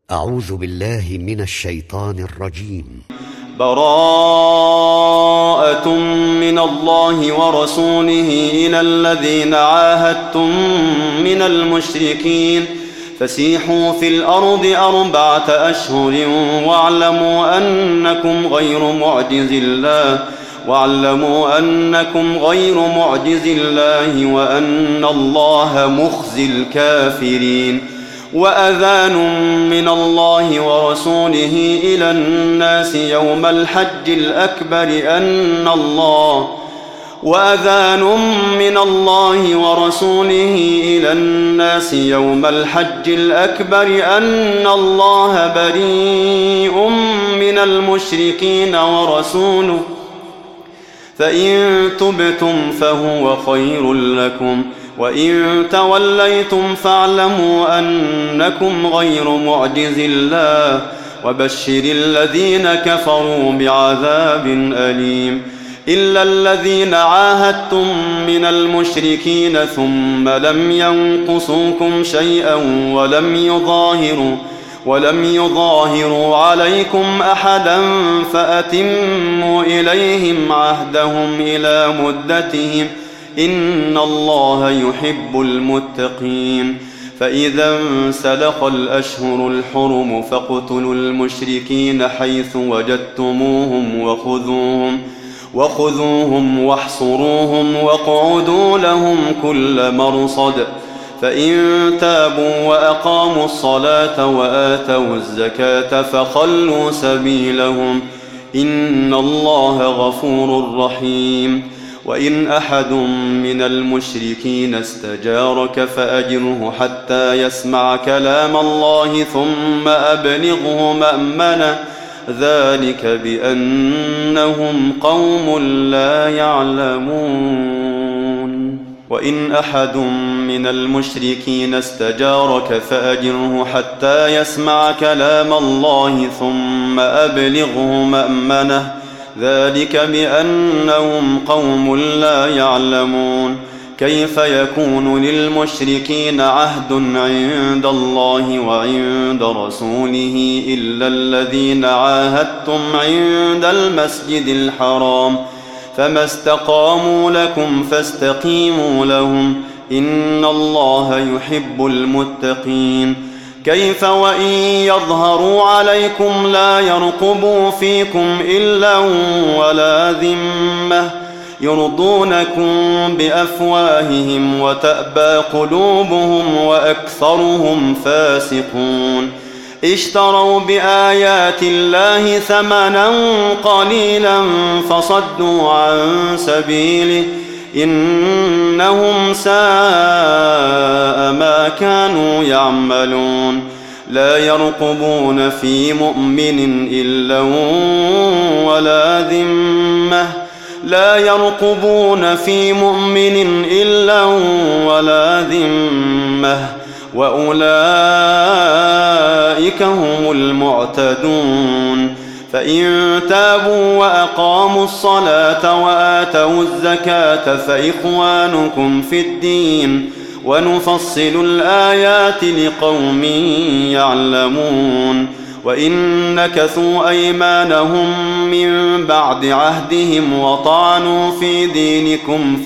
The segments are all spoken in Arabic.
أعوذ بالله من الشيطان الرجيم. براءة من الله ورسوله إلى الذين عاهدتم من المشركين فسيحوا في الأرض 4 أشهر واعلموا أنكم غير معجز الله وأن الله مخزي الكافرين. وأذان من الله ورسوله إلى الناس يوم الحج الأكبر أن الله بريء من المشركين ورسوله فإن تبتم فهو خير لكم وإن توليتم فاعلموا أنكم غير معجز الله وبشر الذين كفروا بعذاب أليم. إلا الذين عاهدتم من المشركين ثم لم ينقصوكم شيئا ولم يظاهروا عليكم أحدا فأتموا إليهم عهدهم إلى مدتهم إن الله يحب المتقين. فإذا انسلخ الأشهر الحرم فاقتلوا المشركين حيث وجدتموهم وخذوهم واحصروهم واقعدوا لهم كل مرصد. فإن تابوا وأقاموا الصلاة وآتوا الزكاة فخلوا سبيلهم إن الله غفور رحيم. وإن أحد من المشركين استجارك فأجره حتى يسمع كلام الله ثم أبلغه مأمنه ذلك بأنهم قوم لا يعلمون. وإن أحد من المشركين استجارك فأجره حتى يسمع كلام الله ثم أبلغه مأمنه ذلك بأنهم قوم لا يعلمون. كيف يكون للمشركين عهد عند الله وعند رسوله إلا الذين عاهدتم عند المسجد الحرام فما استقاموا لكم فاستقيموا لهم إن الله يحب المتقين. كيف وإن يظهروا عليكم لا يرقبوا فيكم إلا ولا ذمة يرضونكم بأفواههم وتأبى قلوبهم وأكثرهم فاسقون. اشتروا بآيات الله ثمنا قليلا فصدوا عن سبيله إنهم ساء ما كانوا يعملون. لا يرقبون في مؤمن إلا ولا ذمة وأولئك هم المعتدون. فإن تابوا وأقاموا الصلاة وآتوا الزكاة فإخوانكم في الدين ونفصل الآيات لقوم يعلمون. وإن نكثوا أيمانهم من بعد عهدهم وطعنوا في دينكم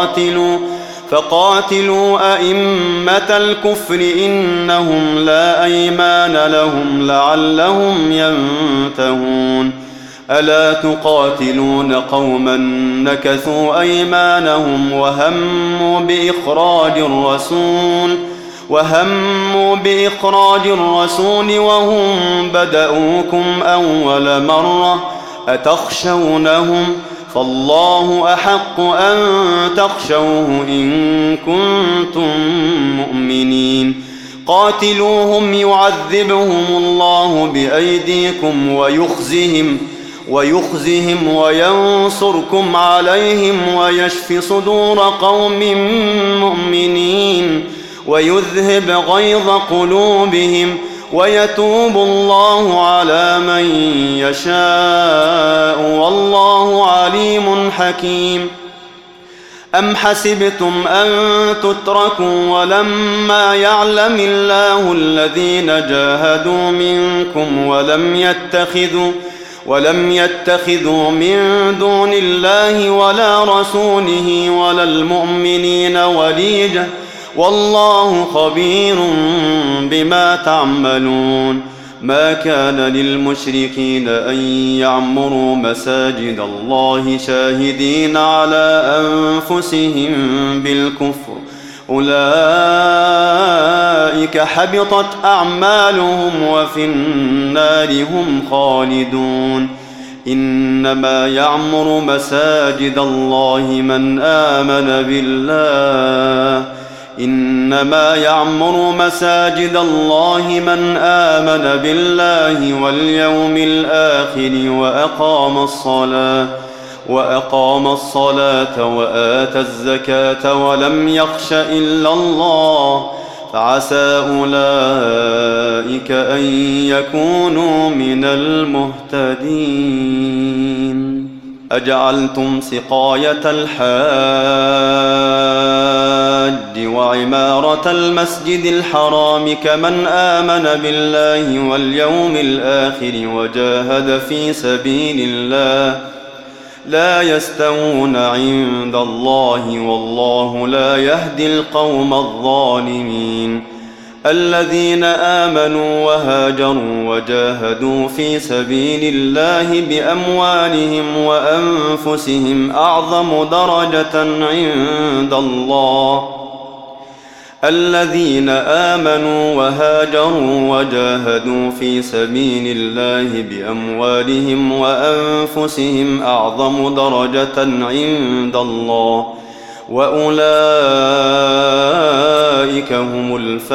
فقاتلوا أئمة الكفر إنهم لا أيمان لهم لعلهم ينتهون. ألا تقاتلون قوما نكثوا أيمانهم وهموا بإخراج الرسول وهم بدأوكم أول مرة أتخشونهم فالله أحق أن تخشوه إن كنتم مؤمنين. قاتلوهم يعذبهم الله بأيديكم ويخزهم وينصركم عليهم ويشف صدور قوم مؤمنين ويذهب غيظ قلوبهم ويتوب الله على من يشاء والله عليم حكيم. أم حسبتم أن تتركوا ولما يعلم الله الذين جاهدوا منكم ولم يتخذوا من دون الله ولا رسوله ولا المؤمنين وليجة والله خبير بما تعملون. ما كان للمشركين أن يعمروا مساجد الله شاهدين على أنفسهم بالكفر أولئك حبطت أعمالهم وفي النار هم خالدون. إنما يعمر مساجد الله من آمن بالله واليوم الآخر وأقام الصلاة وآتى الزكاة ولم يخش إلا الله فعسى أولئك أن يكونوا من المهتدين. أجعلتم سقاية الحاج وعمارة المسجد الحرام كمن آمن بالله واليوم الآخر وجاهد في سبيل الله لا يستوون عند الله والله لا يهدي القوم الظالمين. الذين آمنوا وهاجروا وجاهدوا في سبيل الله بأموالهم وأنفسهم أعظم درجة عند الله. الذين آمنوا وهاجروا وجاهدوا في سبيل الله بأموالهم وأنفسهم أعظم درجة عند الله وأولئك هم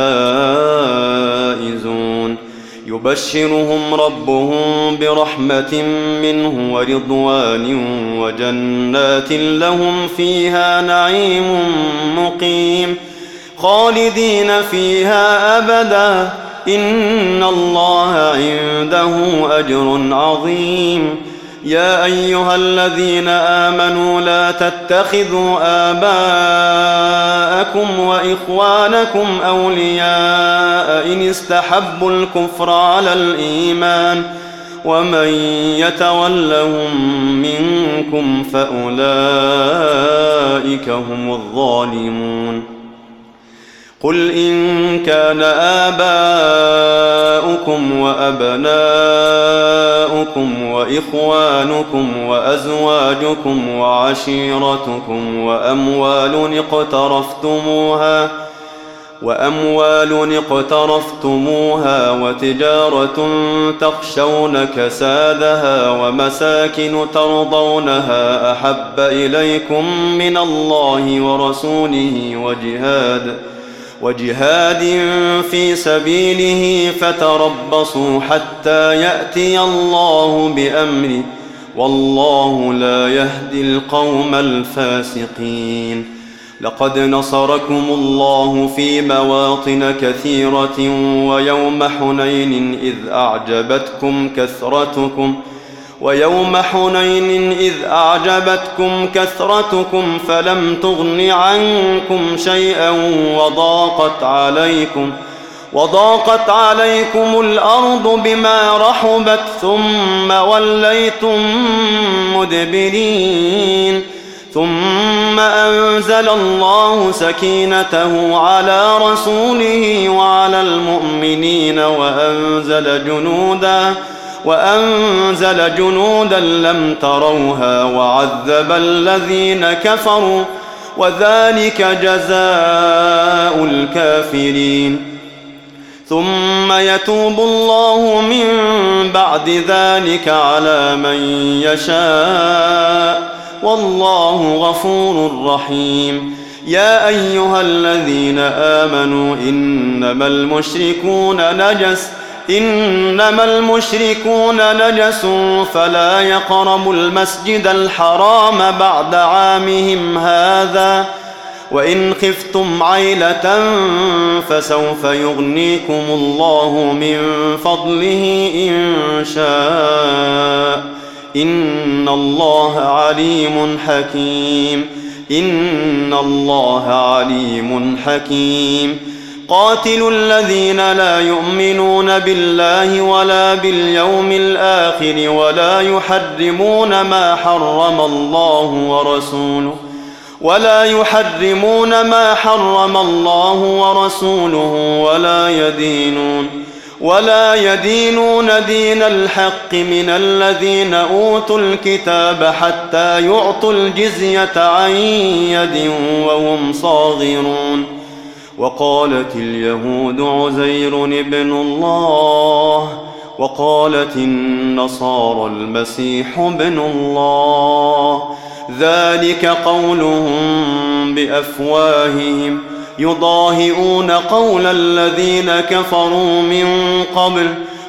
الفائزون. يبشرهم ربهم برحمة منه ورضوان وجنات لهم فيها نعيم مقيم خالدين فيها أبدا إن الله عنده أجر عظيم. يا أيها الذين آمنوا لا تتخذوا آباءكم وإخوانكم أولياء إن استحبوا الكفر على الإيمان ومن يتولهم منكم فأولئك هم الظالمون. قل إن كان آباؤكم وأبناؤكم وإخوانكم وأزواجكم وعشيرتكم وأموال اقترفتموها وتجارة تخشون كسادها ومساكن ترضونها أحب إليكم من الله ورسوله وجهاد في سبيله فتربصوا حتى يأتي الله بأمره والله لا يهدي القوم الفاسقين. لقد نصركم الله في مواطن كثيرة ويوم حنين إذ أعجبتكم كثرتكم فلم تغن عنكم شيئا وضاقت عليكم الأرض بما رحبت ثم وليتم مدبرين. ثم أنزل الله سكينته على رسوله وعلى المؤمنين وأنزل جنودا لم تروها وعذب الذين كفروا وذلك جزاء الكافرين. ثم يتوب الله من بعد ذلك على من يشاء والله غفور رحيم. يا أيها الذين آمنوا إنما المشركون نجس فلا يقربوا المسجد الحرام بعد عامهم هذا وإن خفتم عيلة فسوف يغنيكم الله من فضله إن شاء إن الله عليم حكيم. إن الله عليم حكيم قاتلوا الذين لا يؤمنون بالله ولا باليوم الآخر ولا يحرمون ما حرم الله ورسوله ولا يدينون دين الحق من الذين أوتوا الكتاب حتى يعطوا الجزية عن يد وهم صاغرون وقالت اليهود عزير ابن الله وقالت النصارى المسيح ابن الله ذلك قولهم بأفواههم يضاهئون قول الذين كفروا من قبل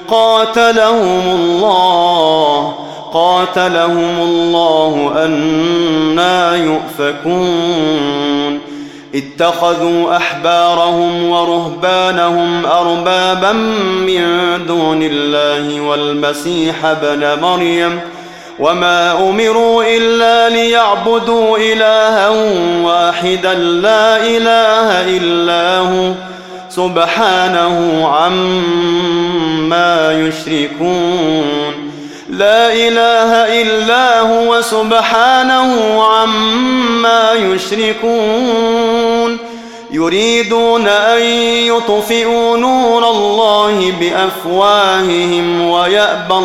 قاتلهم الله أنى يؤفكون اتخذوا أحبارهم ورهبانهم أربابا من دون الله والمسيح ابن مريم وما أمروا إلا ليعبدوا إلها واحدا لا إله إلا هو سبحانه عما يشركون لا إله إلا هو سبحانه عما يشركون يريدون أن يطفئوا نور الله بأفواههم ويأبى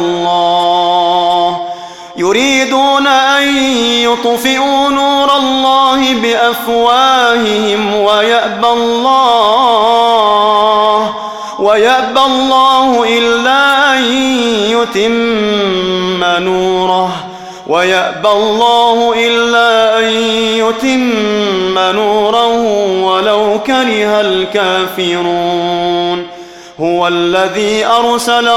الله إلا أن يتم نوره ولو كره الكافرون هو الذي أرسل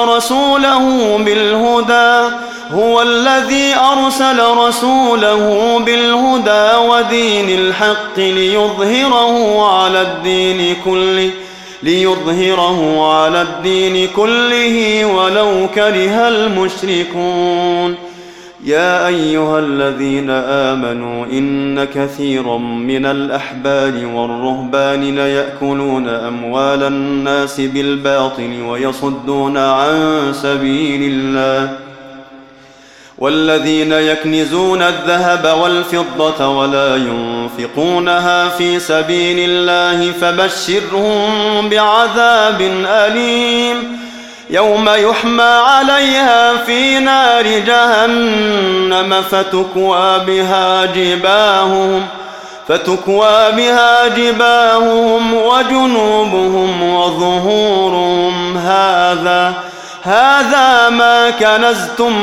رسوله بالهدى ودين الحق ليظهره على الدين كله ولو كره المشركون يا أيها الذين آمنوا إن كثيرا من الأحبار والرهبان ليأكلون أموال الناس بالباطل ويصدون عن سبيل الله والذين يكنزون الذهب والفضة ولا ينفقونها في سبيل الله فبشرهم بعذاب أليم يوم يحمى عليها في نار جهنم فتكوى بها جباههم وجنوبهم وظهورهم هذا ما كنزتم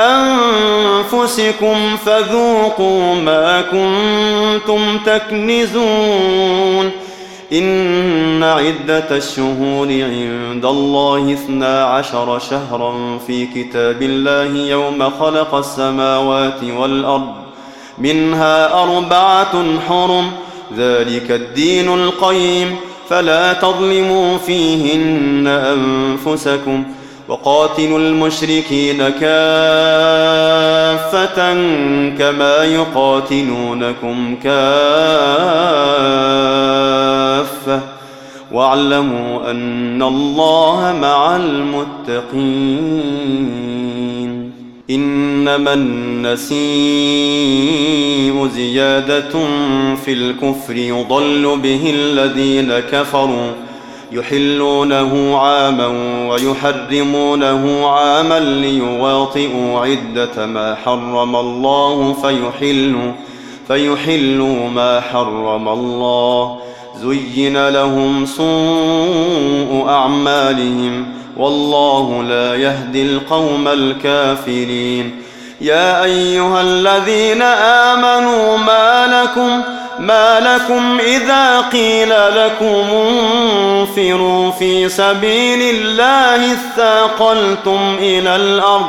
لأنفسكم فذوقوا ما كنتم تكنزون إن عدة الشهور عند الله 12 شهرا في كتاب الله يوم خلق السماوات والأرض منها 4 حرم ذلك الدين القيم فلا تظلموا فيهن أنفسكم وقاتلوا المشركين كافة كما يقاتلونكم كافة واعلموا أن الله مع المتقين إنما النسيء زيادة في الكفر يضل به الذين كفروا يحلونه عاما ويحرمونه عاما ليواطئوا عدة ما حرم الله فيحلوا ما حرم الله زين لهم سوء أعمالهم والله لا يهدي القوم الكافرين يا أيها الذين آمنوا ما لكم إذا قيل لكم انفروا في سبيل الله اثاقلتم إلى الأرض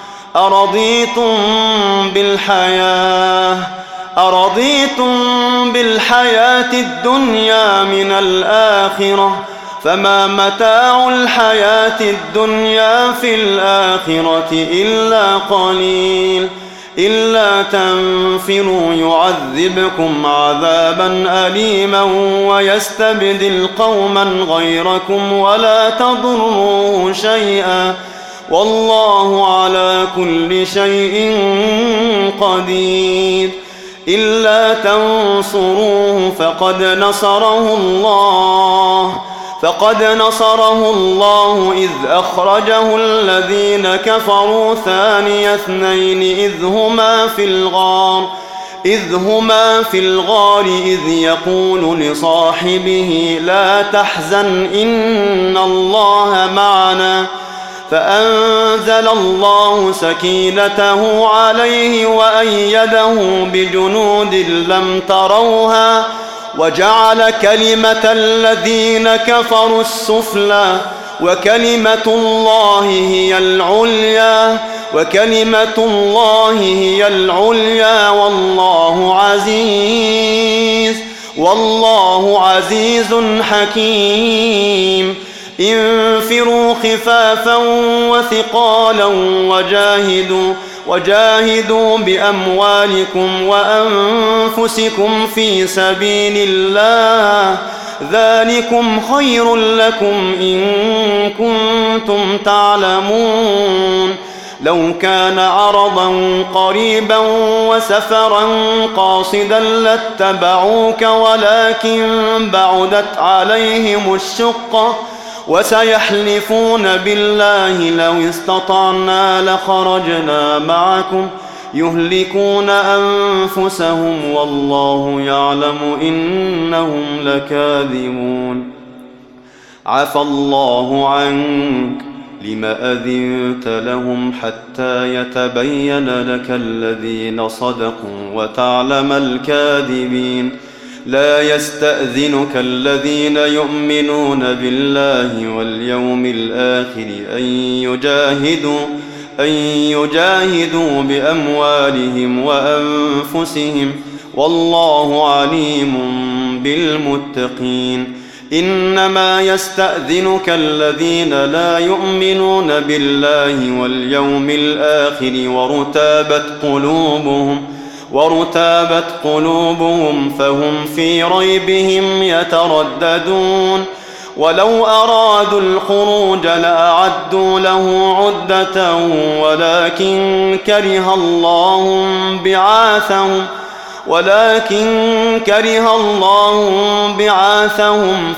أرضيتم بالحياة الدنيا من الآخرة فما متاع الحياة الدنيا في الآخرة إلا قليل إلا تنفروا يعذبكم عذابا أليما ويستبدل قوما غيركم ولا تضروه شيئا والله على كل شيء قدير. إلا تنصروه فقد نصره الله إذ أخرجه الذين كفروا ثاني اثنين إذ هما في الغار إذ يقول لصاحبه لا تحزن إن الله معنا فأنزل الله سكينته عليه وأيده بجنود لم تروها وجعل كلمة الذين كفروا السفلى وكلمة الله هي العليا والله عزيز حكيم. انفروا خفافا وثقالا وجاهدوا بأموالكم وأنفسكم في سبيل الله ذلكم خير لكم إن كنتم تعلمون. لو كان عرضا قريبا وسفرا قاصدا لاتبعوك ولكن بعدت عليهم الشقة وسيحلفون بالله لو استطعنا لخرجنا معكم يهلكون أنفسهم والله يعلم إنهم لكاذبون. عفى الله عنك لم أذنت لهم حتى يتبين لك الذين صدقوا وتعلم الكاذبين. لا يستأذنك الذين يؤمنون بالله واليوم الآخر أن يجاهدوا بأموالهم وأنفسهم والله عليم بالمتقين. إنما يستأذنك الذين لا يؤمنون بالله واليوم الآخر وارتابت قلوبهم فهم في ريبهم يترددون. ولو أرادوا الخروج لأعدوا له عدة ولكن كره الله بعاثهم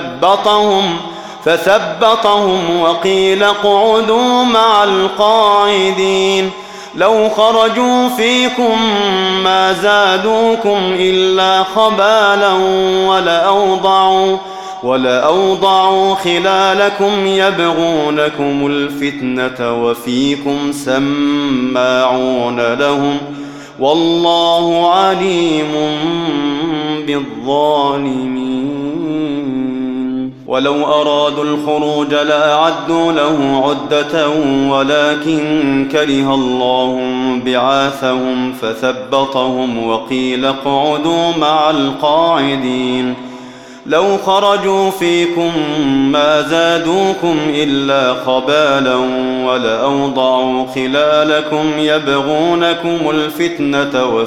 فثبطهم وقيل اقعدوا مع القاعدين. لو خرجوا فيكم ما زادوكم إلا خبالا ولأوضعوا خلالكم يبغونكم الفتنة وفيكم سماعون لهم والله عليم بالظالمين. ولو أرادوا الخروج لأعدوا له عدة ولكن كره الله بعاثهم فثبطهم وقيل اقعدوا مع القاعدين. لو خرجوا فيكم ما زادوكم إلا خبالا ولأوضعوا خلالكم يبغونكم الفتنة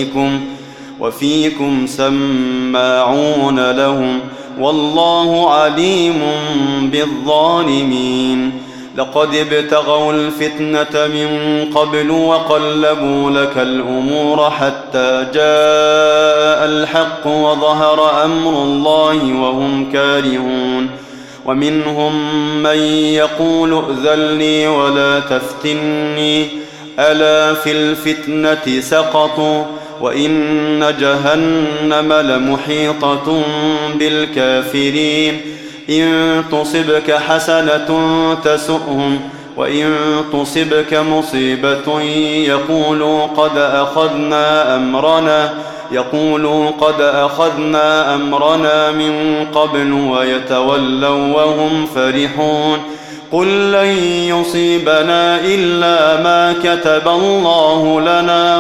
وفيكم سماعون لهم والله عليم بالظالمين. لقد ابتغوا الفتنة من قبل وقلبوا لك الأمور حتى جاء الحق وظهر أمر الله وهم كارهون. ومنهم من يقول ائذن لي ولا تفتني ألا في الفتنة سقطوا وإن جهنم لمحيطة بالكافرين. إن تصبك حسنة تسؤهم وإن تصبك مصيبة يقولوا قد أخذنا أمرنا من قبل ويتولوا وهم فرحون. قل لن يصيبنا إلا ما كتب الله لنا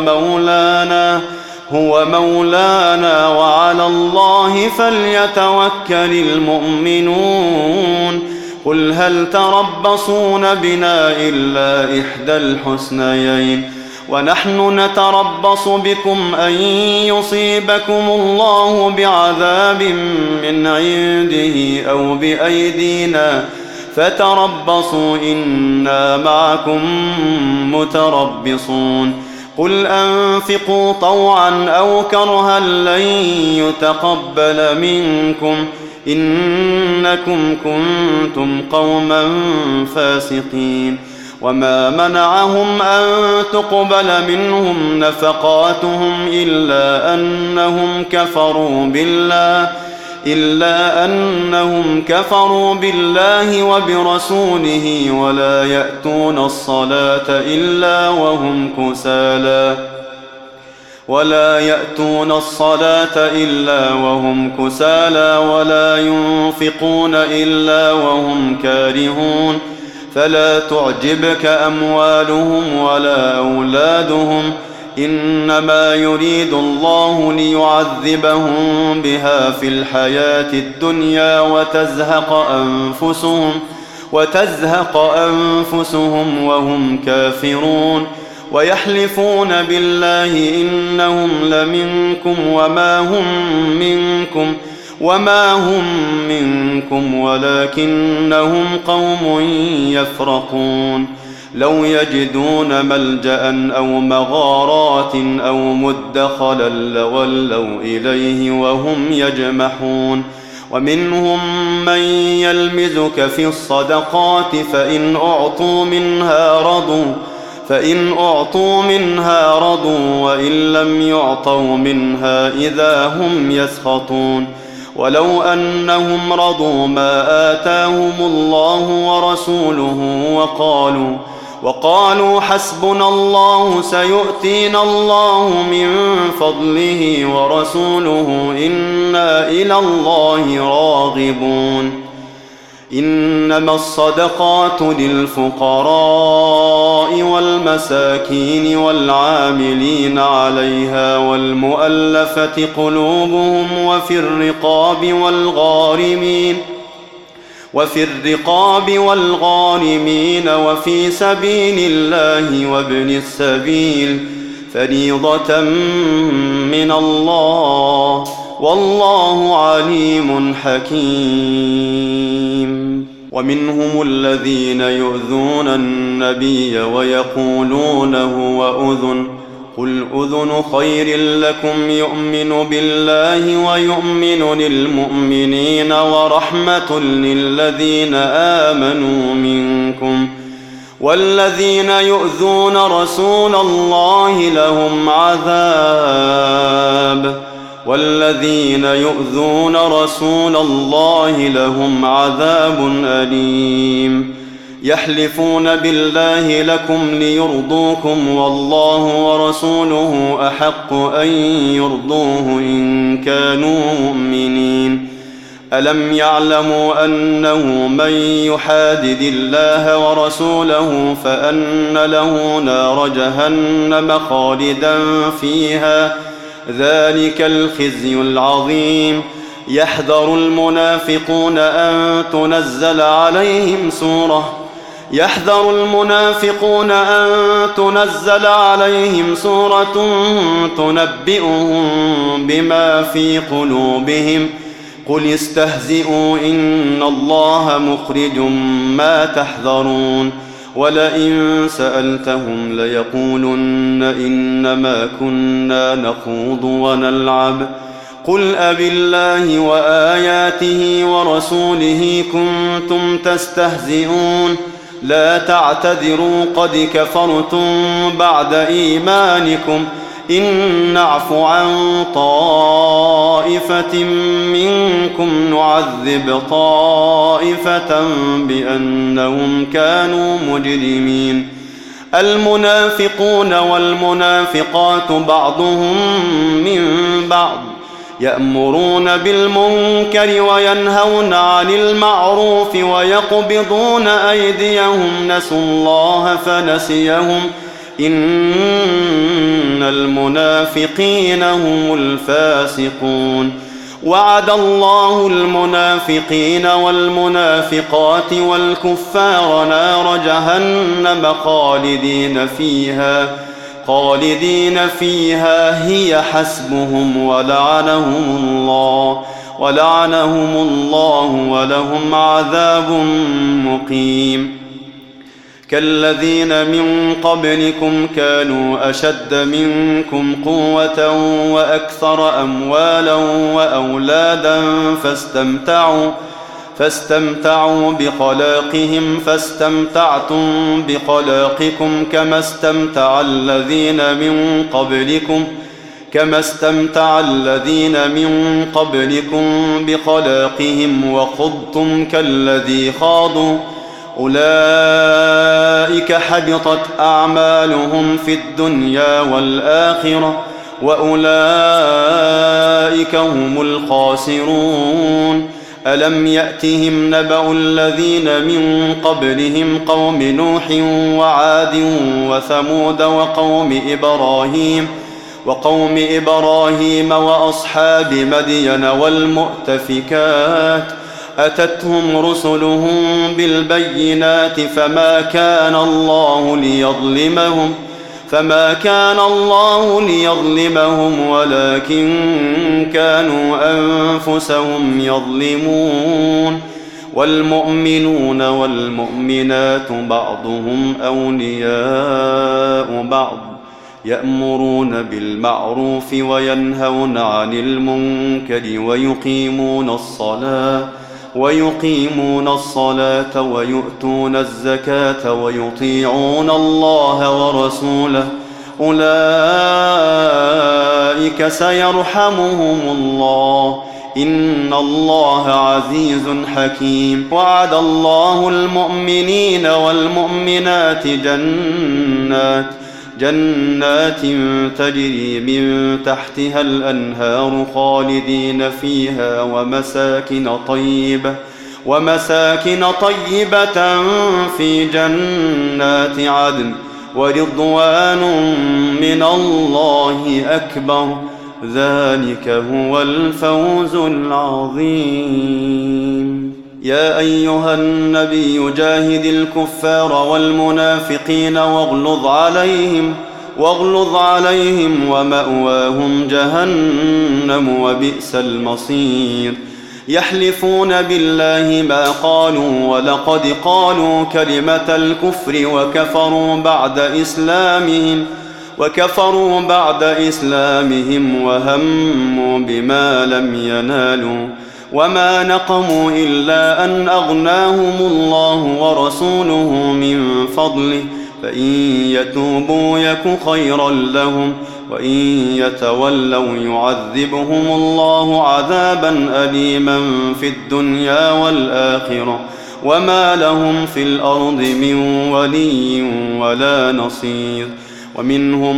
هو مولانا وعلى الله فليتوكل المؤمنون. قل هل تربصون بنا إلا إحدى الحسنيين ونحن نتربص بكم أن يصيبكم الله بعذاب من عنده أو بأيدينا فتربصوا إنا معكم متربصون قل أنفقوا طوعا أو كرها لن يتقبل منكم إنكم كنتم قوما فاسقين وما منعهم أن تقبل منهم نفقاتهم إلا أنهم كفروا بالله وبرسوله ولا يأتون الصلاة إلا وهم كسالى ولا ينفقون إلا وهم كارهون فلا تعجبك أموالهم ولا أولادهم إنما يريد الله ليعذبهم بها في الحياة الدنيا وتزهق أنفسهم وهم كافرون ويحلفون بالله إنهم لمنكم وما هم منكم ولكنهم قوم يفرقون لو يجدون ملجأ أو مغارات أو مدخلا لولوا إليه وهم يجمحون ومنهم من يلمزك في الصدقات فإن أعطوا منها رضوا وإن لم يعطوا منها إذا هم يسخطون ولو أنهم رضوا ما آتاهم الله ورسوله وقالوا حسبنا الله سيؤتينا الله من فضله ورسوله إنا إلى الله راغبون إنما الصدقات للفقراء والمساكين والعاملين عليها والمؤلفة قلوبهم وفي الرقاب والغارمين وفي سبيل الله وابن السبيل فريضة من الله والله عليم حكيم ومنهم الذين يؤذون النبي ويقولون هو أذن قل أذن خير لكم يؤمن بالله ويؤمن للمؤمنين ورحمة للذين آمنوا منكم والذين يؤذون رسول الله لهم عذاب أليم يحلفون بالله لكم ليرضوكم والله ورسوله أحق أن يرضوه إن كانوا مؤمنين ألم يعلموا أنه من يحادد الله ورسوله فأن له نار جهنم خالدا فيها ذلك الخزي العظيم يحذر المنافقون أن تنزل عليهم سورة تنبئهم بما في قلوبهم قل استهزئوا إن الله مخرج ما تحذرون ولئن سألتهم ليقولن إنما كنا نخوض ونلعب قل أبالله وآياته ورسوله كنتم تستهزئون لا تعتذروا قد كفرتم بعد إيمانكم إن نعف عن طائفة منكم نعذب طائفة بأنهم كانوا مجرمين المنافقون والمنافقات بعضهم من بعض يأمرون بالمنكر وينهون عن المعروف ويقبضون أيديهم نسوا الله فنسيهم إن المنافقين هم الفاسقون وعد الله المنافقين والمنافقات والكفار نار جهنم خالدين فيها خالدين فيها هي حسبهم ولعنهم الله ولهم عذاب مقيم. كالذين من قبلكم كانوا أشد منكم قوة وأكثر أموالا وأولادا فاستمتعوا بخلاقهم فاستمتعتم بخلاقكم كما استمتع الذين من قبلكم بخلاقهم وخضتم كالذي خاضوا أولئك حبطت أعمالهم في الدنيا والآخرة وأولئك هم الخاسرون. ألم يأتهم نبأ الذين من قبلهم قوم نوح وعاد وثمود وقوم إبراهيم وأصحاب مدين والمؤتفكات أتتهم رسلهم بالبينات فما كان الله ليظلمهم ولكن كانوا أنفسهم يظلمون. والمؤمنون والمؤمنات بعضهم أولياء بعض يأمرون بالمعروف وينهون عن المنكر ويقيمون الصلاة ويؤتون الزكاة ويطيعون الله ورسوله أولئك سيرحمهم الله إن الله عزيز حكيم. وعد الله المؤمنين والمؤمنات جنات تجري من تحتها الأنهار خالدين فيها ومساكن طيبة في جنات عدن ورضوان من الله أكبر ذلك هو الفوز العظيم. يا أيها النبي جاهد الكفار والمنافقين واغلظ عليهم ومأواهم جهنم وبئس المصير. يحلفون بالله ما قالوا ولقد قالوا كلمة الكفر وكفروا بعد إسلامهم وهموا بما لم ينالوا وما نقموا إلا أن أغناهم الله ورسوله من فضله فإن يتوبوا يك خيرا لهم وإن يتولوا يعذبهم الله عذابا أليما في الدنيا والآخرة وما لهم في الأرض من ولي ولا نصير. ومنهم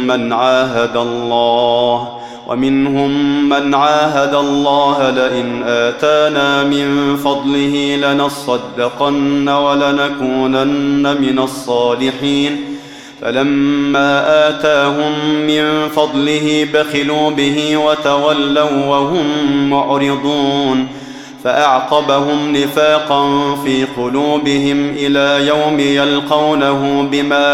من عاهد الله لئن آتانا من فضله لنصدقن ولنكونن من الصالحين فلما آتاهم من فضله بخلوا به وتولوا وهم معرضون فأعقبهم نفاقا في قلوبهم إلى يوم يلقونه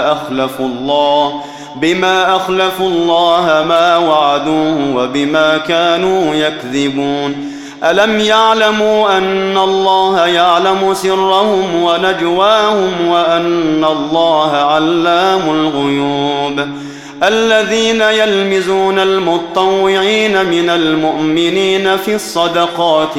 بما أخلفوا الله ما وعدوه وبما كانوا يكذبون. ألم يعلموا أن الله يعلم سرهم ونجواهم وأن الله علام الغيوب. الذين يلمزون المطوعين من المؤمنين في الصدقات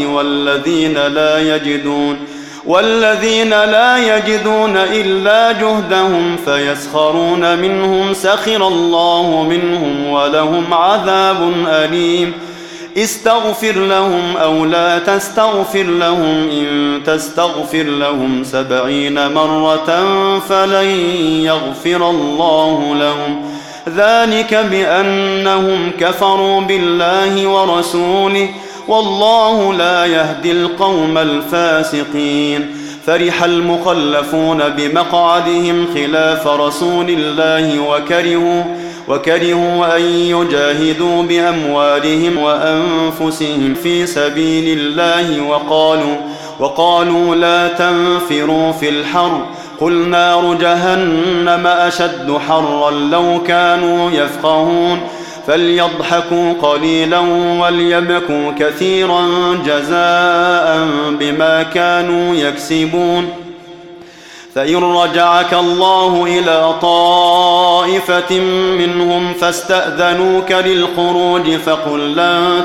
والذين لا يجدون إلا جهدهم فيسخرون منهم سخر الله منهم ولهم عذاب أليم. استغفر لهم أو لا تستغفر لهم إن تستغفر لهم 70 مرة فلن يغفر الله لهم ذلك بأنهم كفروا بالله ورسوله والله لا يهدي القوم الفاسقين. فرح المخلفون بمقعدهم خلاف رسول الله وكرهوا أن يجاهدوا بأموالهم وأنفسهم في سبيل الله وقالوا لا تنفروا في الحر قل نار جهنم أشد حرا لو كانوا يفقهون فليضحكوا قليلا وليبكوا كثيرا جزاء بما كانوا يكسبون فإن رجعك الله إلى طائفة منهم فاستأذنوك للخروج فقل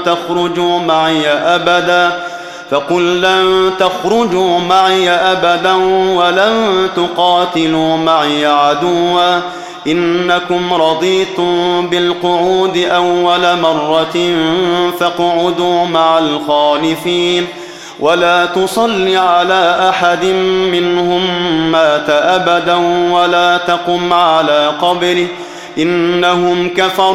لن تخرجوا معي أبدا ولن تقاتلوا معي عدوا إنكم رضيتم بالقعود أول مرة فاقعدوا مع الخالفين ولا تصل على أحد منهم مات أبدا ولا تقم على قبره إنهم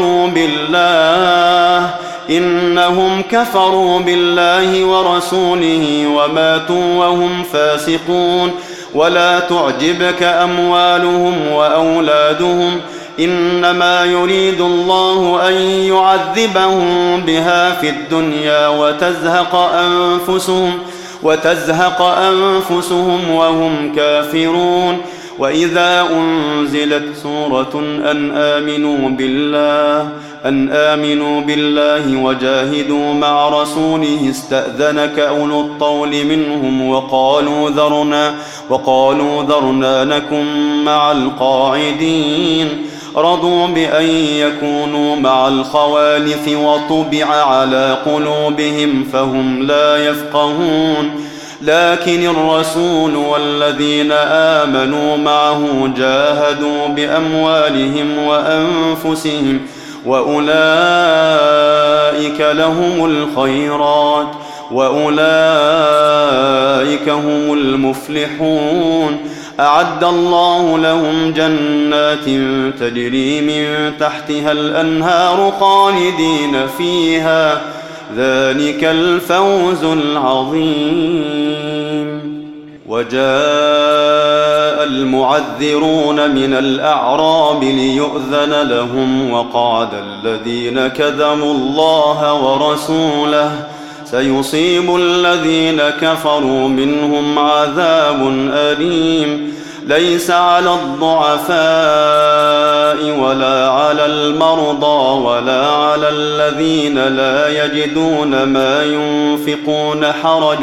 كفروا بالله ورسوله وماتوا وهم فاسقون ولا تعجبك أموالهم وأولادهم إنما يريد الله أن يعذبهم بها في الدنيا وتزهق أنفسهم وهم كافرون وإذا أنزلت سورة أن آمنوا بالله وجاهدوا مع رسوله استأذنك أولو الطول منهم وقالوا ذرنا نكن مع القاعدين رضوا بأن يكونوا مع الخوالف وطبع على قلوبهم فهم لا يفقهون لكن الرسول والذين آمنوا معه جاهدوا بأموالهم وأنفسهم وأولئك لهم الخيرات وأولئك هم المفلحون أعد الله لهم جنات تجري من تحتها الأنهار خالدين فيها ذلك الفوز العظيم وجاء المعذرون من الأعراب ليؤذن لهم وقعد الذين كذبوا الله ورسوله سيصيب الذين كفروا منهم عذاب أليم ليس على الضعفاء ولا على المرضى ولا على الذين لا يجدون ما ينفقون حرج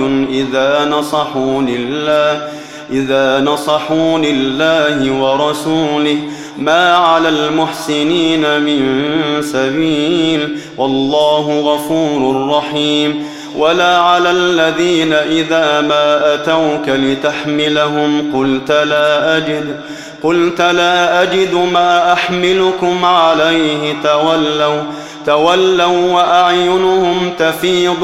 إذا نصحوا لله ورسوله ما على المحسنين من سبيل والله غفور رحيم ولا على الذين إذا ما أتوك لتحملهم قلت لا أجد ما أحملكم عليه تولوا وأعينهم تفيض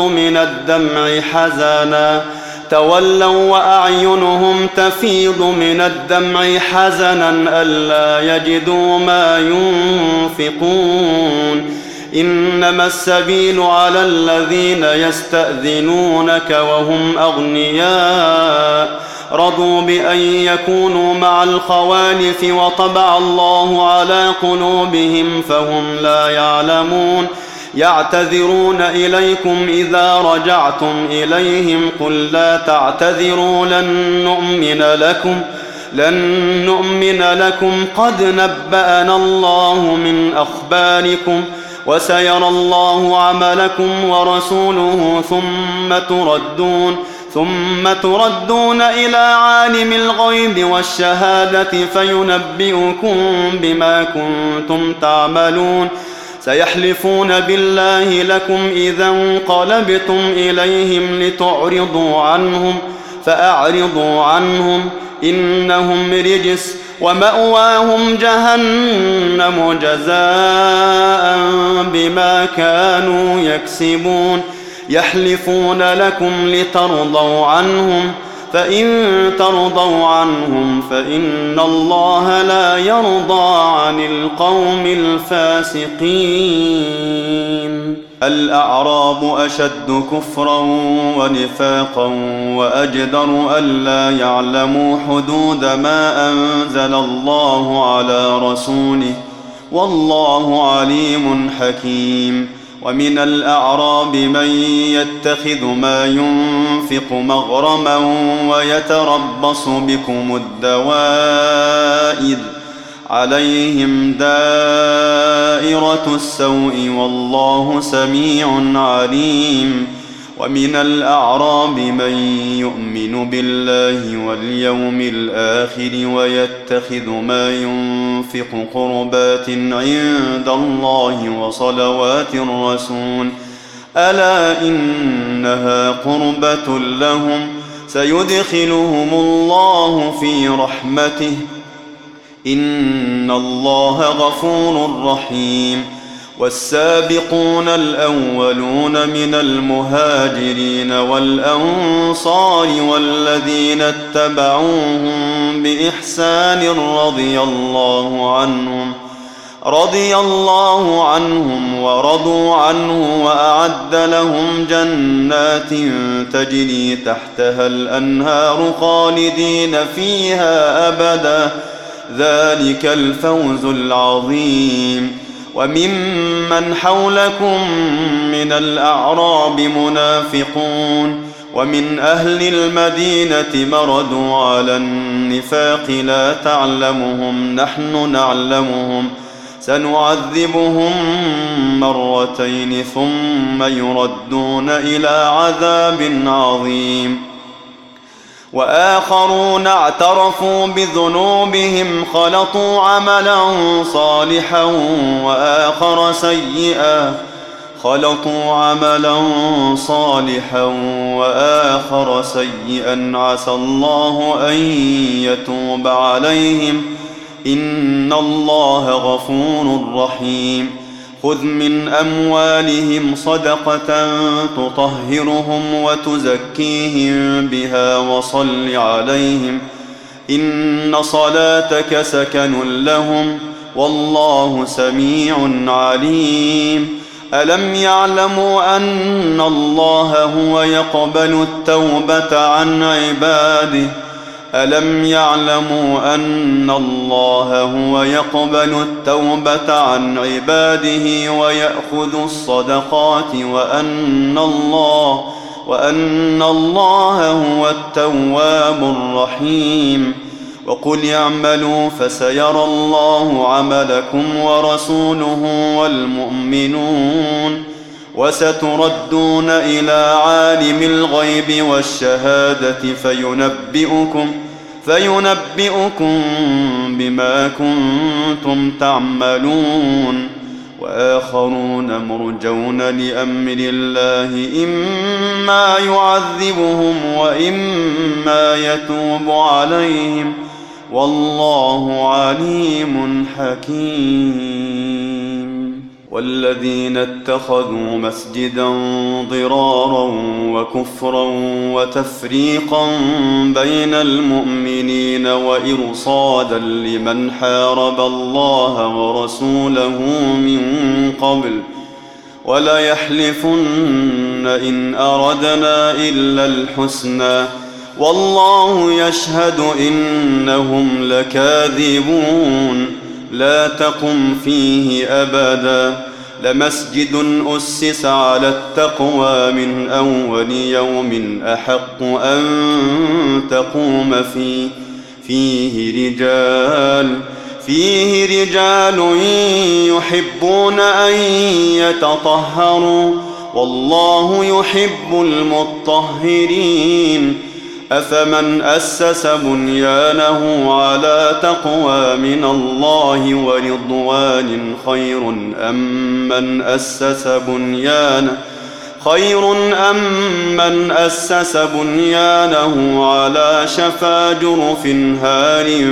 من الدمع حزنا ألا يجدوا ما ينفقون إنما السبيل على الذين يستأذنونك وهم أغنياء رضوا بأن يكونوا مع الخوالف وطبع الله على قلوبهم فهم لا يعلمون يعتذرون إليكم إذا رجعتم إليهم قل لا تعتذروا لن نؤمن لكم قد نبأنا الله من أخباركم وسيرى الله عملكم ورسوله ثم تردون إلى عالم الغيب والشهادة فينبئكم بما كنتم تعملون سيحلفون بالله لكم إذا انقلبتم إليهم لتعرضوا عنهم فأعرضوا عنهم إنهم رجس ومأواهم جهنم جزاء بما كانوا يكسبون يحلفون لكم لترضوا عنهم فإن ترضوا عنهم فإن الله لا يرضى عن القوم الفاسقين الأعراب أشد كفرا ونفاقا وأجدر ألا يعلموا حدود ما أنزل الله على رسوله والله عليم حكيم ومن الأعراب من يتخذ ما ينفق مغرما ويتربص بكم الدوائر عليهم دائرة السوء والله سميع عليم ومن الأعراب من يؤمن بالله واليوم الآخر ويتخذ ما ينفق قربات عند الله وصلوات الرسول ألا إنها قربة لهم سيدخلهم الله في رحمته إن الله غفور رحيم والسابقون الأولون من المهاجرين والأنصار والذين اتبعوهم بإحسان رضي الله عنهم ورضوا عنه وأعد لهم جنات تجري تحتها الأنهار خالدين فيها أبدا ذلك الفوز العظيم وممن حولكم من الأعراب منافقون ومن أهل المدينة مردوا على النفاق لا تعلمهم نحن نعلمهم سنعذبهم مرتين ثم يردون إلى عذاب عظيم وآخرون اعترفوا بذنوبهم خلطوا عملا صالحا وآخر سيئا عسى الله أن يتوب عليهم إن الله غفور رحيم خذ من أموالهم صدقة تطهرهم وتزكيهم بها وصل عليهم إن صلاتك سكن لهم والله سميع عليم ألم يعلموا أن الله هو يقبل التوبة عن عباده ويأخذ الصدقات وأن الله هو التواب الرحيم وقل اعملوا فسيرى الله عملكم ورسوله والمؤمنون وستردون إلى عالم الغيب والشهادة فينبئكم بما كنتم تعملون وآخرون مرجون لأمر الله إما يعذبهم وإما يتوب عليهم والله عليم حكيم والذين اتخذوا مسجدا ضرارا وكفرا وتفريقا بين المؤمنين وإرصادا لمن حارب الله ورسوله من قبل وليحلفن إن أردنا إلا الحسنى والله يشهد إنهم لكاذبون لا تقم فيه أبدا لمسجد أسس على التقوى من أول يوم أحق أن تقوم فيه رجال يحبون أن يتطهروا والله يحب المطهرين أفمن أسس بنيانه على تقوى من الله ورضوان خير أم من أسس بنيانه على شفا جرف هار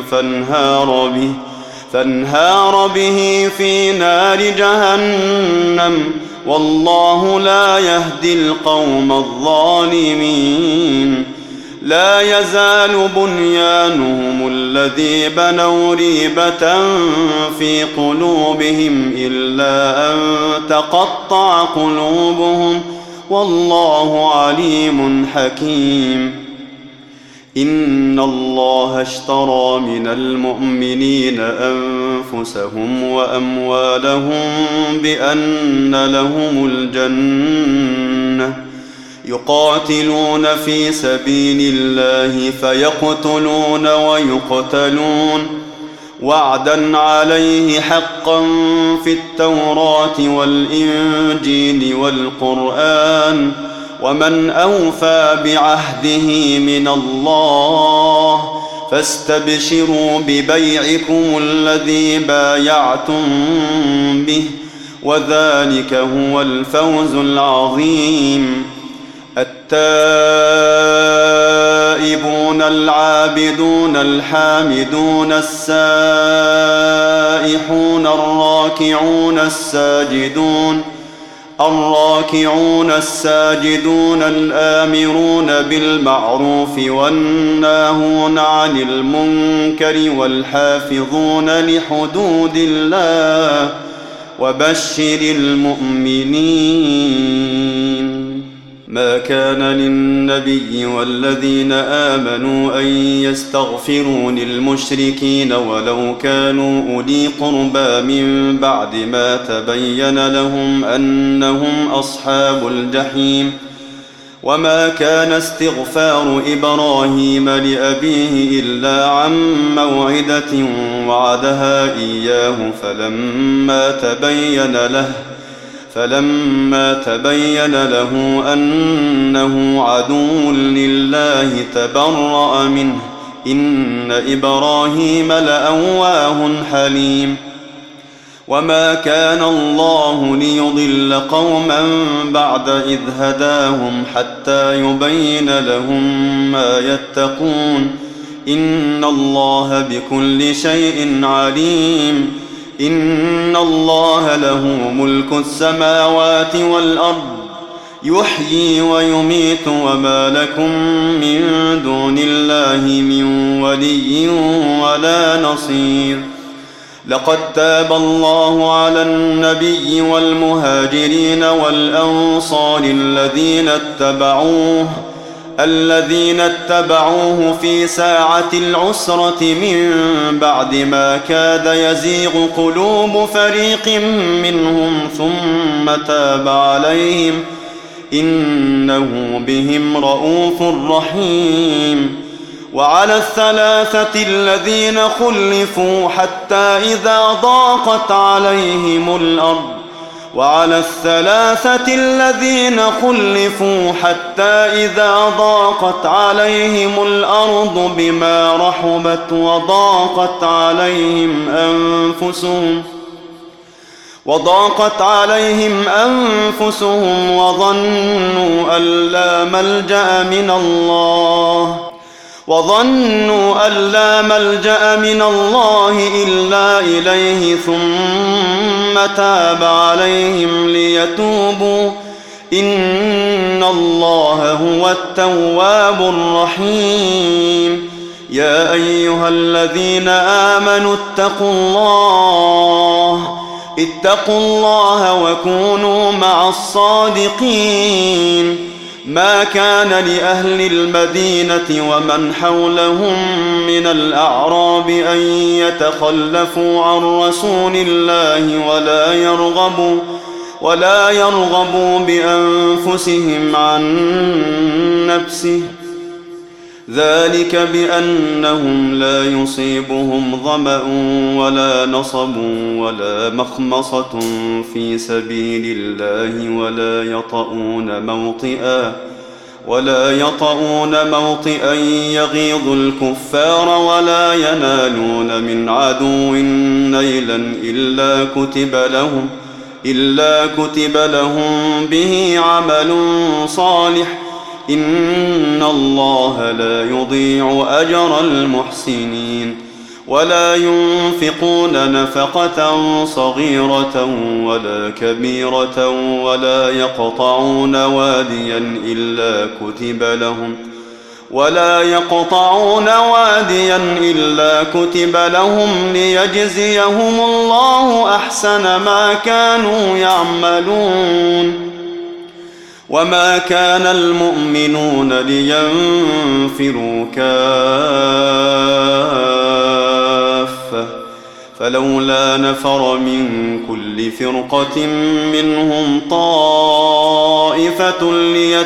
فانهار به في نار جهنم والله لا يهدي القوم الظالمين لا يزال بنيانهم الذي بنوا ريبة في قلوبهم إلا أن تقطع قلوبهم والله عليم حكيم إن الله اشترى من المؤمنين أنفسهم وأموالهم بأن لهم الجنة يقاتلون في سبيل الله فيقتلون ويقتلون وعدا عليه حقا في التوراة والإنجيل والقرآن ومن أوفى بعهده من الله فاستبشروا ببيعكم الذي بايعتم به وذلك هو الفوز العظيم. التائبون العابدون الحامدون السائحون الراكعون الساجدون الآمرون بالمعروف والناهون عن المنكر والحافظون لحدود الله وبشر المؤمنين. ما كان للنبي والذين آمنوا أن يستغفروا للمشركين ولو كانوا أولي قربى من بعد ما تبين لهم أنهم أصحاب الجحيم. وما كان استغفار إبراهيم لأبيه إلا عن موعدة وعدها إياه فلما تبين له أنه عدو لله تبرأ منه إن إبراهيم لأواه حليم. وما كان الله ليضل قوما بعد إذ هداهم حتى يبين لهم ما يتقون إن الله بكل شيء عليم. إن الله له ملك السماوات والأرض يحيي ويميت وما لكم من دون الله من ولي ولا نصير. لقد تاب الله على النبي والمهاجرين والأنصار الذين اتبعوه في ساعة العسرة من بعد ما كاد يزيغ قلوب فريق منهم ثم تاب عليهم إنه بهم رءوف رحيم. وعلى الثلاثة الذين خلفوا حتى إذا ضاقت عليهم الأرض بما رحبت وضاقت عليهم أنفسهم وظنوا أن لا ملجأ من الله إلا إليه ثم تاب عليهم ليتوبوا إن الله هو التواب الرحيم. يا أيها الذين آمنوا اتقوا الله وكونوا مع الصادقين. ما كان لأهل المدينة ومن حولهم من الأعراب أن يتخلفوا عن رسول الله ولا يرغبوا بأنفسهم عن نفسه ذلك بأنهم لا يصيبهم ظمأ ولا نصب ولا مخمصة في سبيل الله ولا يطؤون موطئا يغيظ الكفار ولا ينالون من عدو نيلا إلا كتب لهم به عمل صالح إن الله لا يضيع أجر المحسنين. ولا ينفقون نفقة صغيرة ولا كبيرة ولا يقطعون واديا إلا كتب لهم ليجزيهم الله أحسن ما كانوا يعملون. وما كان المؤمنون لينفروا كافة فلولا نفر من كل فرقة منهم طائفة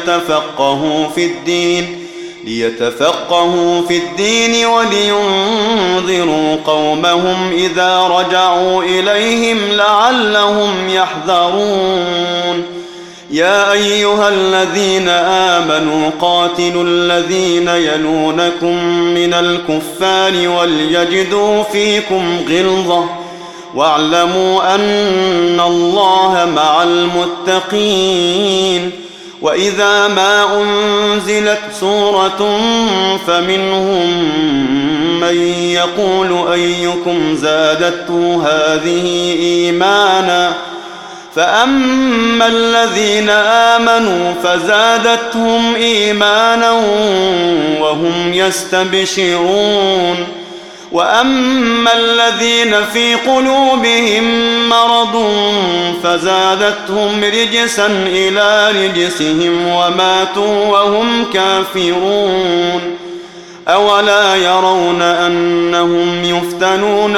ليتفقهوا في الدين ولينذروا قومهم إذا رجعوا إليهم لعلهم يحذرون يا أيها الذين آمنوا قاتلوا الذين يلونكم من الكفار وليجدوا فيكم غلظة واعلموا أن الله مع المتقين وإذا ما أنزلت سورة فمنهم من يقول أيكم زادته هذه إيمانا فأما الذين آمنوا فزادتهم إيمانا وهم يستبشرون وأما الذين في قلوبهم مرض فزادتهم رجسا إلى رجسهم وماتوا وهم كافرون أولا يرون أنهم يفتنون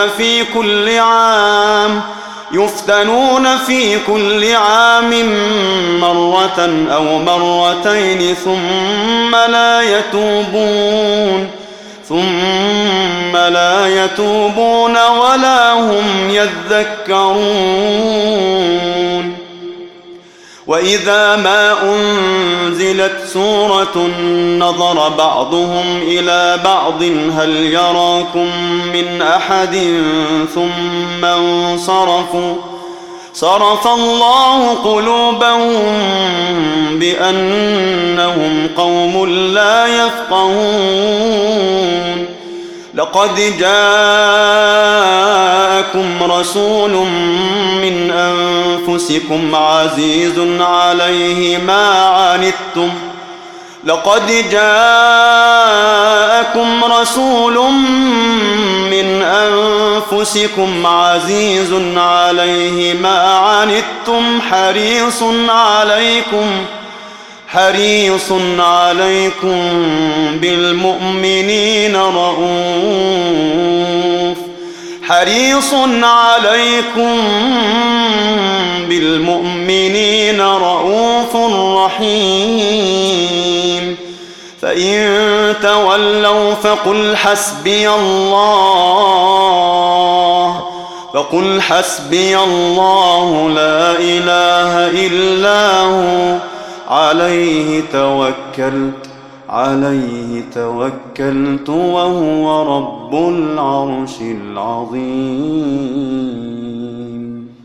في كل عام مرة أو مرتين ثم لا يتوبون ولا هم يذكرون وإذا ما أنزلت سورة نظر بعضهم إلى بعض هل يراكم من أحد ثم انصرفوا صرف الله قلوبهم بأنهم قوم لا يفقهون لقد جاءكم رسول من أنفسكم عزيز عليه ما عنتم حريص عليكم بالمؤمنين رؤوف رحيم فإن تولوا فقل حسبي الله لا إله إلا هو عليه توكلت وهو رب العرش العظيم.